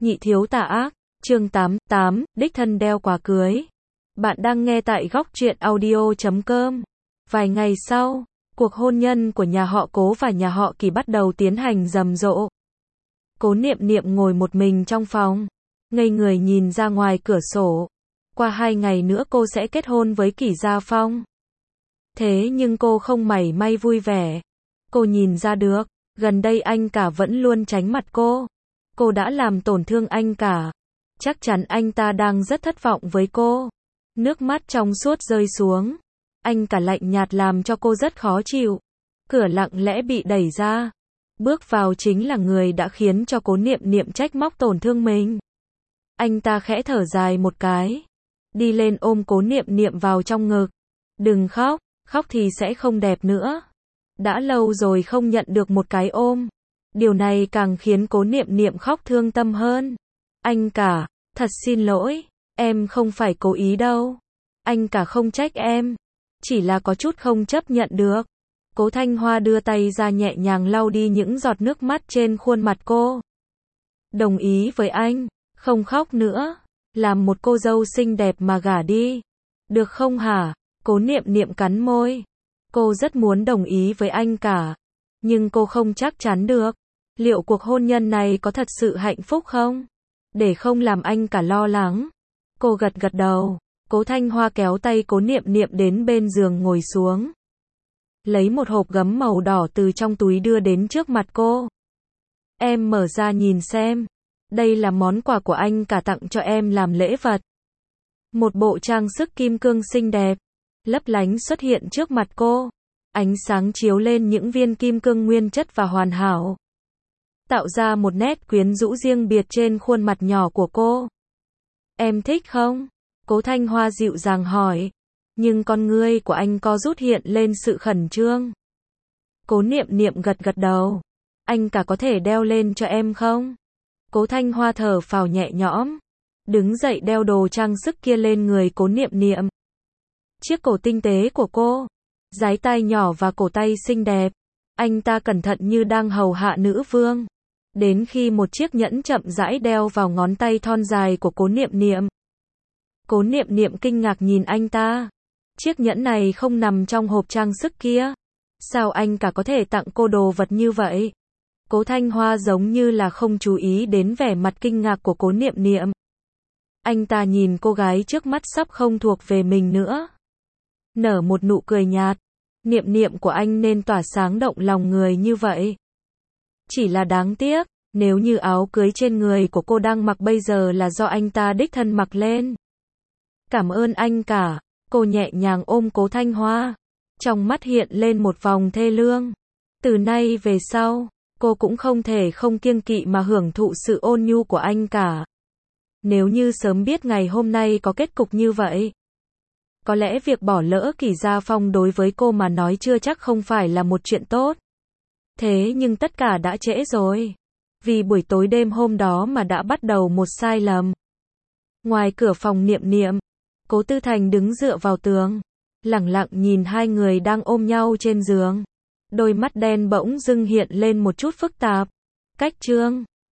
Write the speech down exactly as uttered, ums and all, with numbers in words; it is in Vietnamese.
Nhị thiếu tà ác, chương tám, tám, đích thân đeo quà cưới. Bạn đang nghe tại góc truyện audio chấm com. Vài ngày sau, cuộc hôn nhân của nhà họ Cố và nhà họ Kỳ bắt đầu tiến hành rầm rộ. Cố Niệm Niệm ngồi một mình trong phòng, ngây người nhìn ra ngoài cửa sổ. Qua hai ngày nữa cô sẽ kết hôn với Kỷ Gia Phong. Thế nhưng cô không mảy may vui vẻ. Cô nhìn ra được, gần đây anh cả vẫn luôn tránh mặt cô. Cô đã làm tổn thương anh cả. Chắc chắn anh ta đang rất thất vọng với cô. Nước mắt trong suốt rơi xuống. Anh cả lạnh nhạt làm cho cô rất khó chịu. Cửa lặng lẽ bị đẩy ra. Bước vào chính là người đã khiến cho Cố Niệm Niệm trách móc tổn thương mình. Anh ta khẽ thở dài một cái. Đi lên ôm Cố Niệm Niệm vào trong ngực. Đừng khóc, khóc thì sẽ không đẹp nữa. Đã lâu rồi không nhận được một cái ôm. Điều này càng khiến Cố Niệm Niệm khóc thương tâm hơn. Anh cả, thật xin lỗi, em không phải cố ý đâu. Anh cả không trách em, chỉ là có chút không chấp nhận được. Cố Thanh Hoa đưa tay ra nhẹ nhàng lau đi những giọt nước mắt trên khuôn mặt cô. Đồng ý với anh, không khóc nữa, làm một cô dâu xinh đẹp mà gả đi. Được không hả? Cố Niệm Niệm cắn môi. Cô rất muốn đồng ý với anh cả, nhưng cô không chắc chắn được. Liệu cuộc hôn nhân này có thật sự hạnh phúc không? Để không làm anh cả lo lắng, cô gật gật đầu. Cố Thanh Hoa kéo tay Cố Niệm Niệm đến bên giường ngồi xuống. Lấy một hộp gấm màu đỏ từ trong túi đưa đến trước mặt cô. Em mở ra nhìn xem. Đây là món quà của anh cả tặng cho em làm lễ vật. Một bộ trang sức kim cương xinh đẹp, lấp lánh xuất hiện trước mặt cô. Ánh sáng chiếu lên những viên kim cương nguyên chất và hoàn hảo, tạo ra một nét quyến rũ riêng biệt trên khuôn mặt nhỏ của cô. Em thích không? Cố Thanh Hoa dịu dàng hỏi. Nhưng con ngươi của anh co rút hiện lên sự khẩn trương. Cố Niệm Niệm gật gật đầu. Anh cả có thể đeo lên cho em không? Cố Thanh Hoa thở phào nhẹ nhõm, đứng dậy đeo đồ trang sức kia lên người Cố Niệm Niệm. Chiếc cổ tinh tế của cô, dái tai nhỏ và cổ tay xinh đẹp. Anh ta cẩn thận như đang hầu hạ nữ vương. Đến khi một chiếc nhẫn chậm rãi đeo vào ngón tay thon dài của Cố Niệm Niệm. Cố Niệm Niệm kinh ngạc nhìn anh ta. Chiếc nhẫn này không nằm trong hộp trang sức kia. Sao anh cả có thể tặng cô đồ vật như vậy? Cố Thanh Hoa giống như là không chú ý đến vẻ mặt kinh ngạc của Cố Niệm Niệm. Anh ta nhìn cô gái trước mắt sắp không thuộc về mình nữa, nở một nụ cười nhạt. Niệm niệm của anh nên tỏa sáng động lòng người như vậy. Chỉ là đáng tiếc, nếu như áo cưới trên người của cô đang mặc bây giờ là do anh ta đích thân mặc lên. Cảm ơn anh cả. Cô nhẹ nhàng ôm Cố Thanh Hoa, trong mắt hiện lên một vòng thê lương. Từ nay về sau, cô cũng không thể không kiêng kỵ mà hưởng thụ sự ôn nhu của anh cả. Nếu như sớm biết ngày hôm nay có kết cục như vậy, có lẽ việc bỏ lỡ Kỷ Gia Phong đối với cô mà nói chưa chắc không phải là một chuyện tốt. Thế nhưng tất cả đã trễ rồi. Vì buổi tối đêm hôm đó mà đã bắt đầu một sai lầm. Ngoài cửa phòng Niệm Niệm, Cố Tư Thành đứng dựa vào tường, lẳng lặng nhìn hai người đang ôm nhau trên giường. Đôi mắt đen bỗng dưng hiện lên một chút phức tạp. Cách chương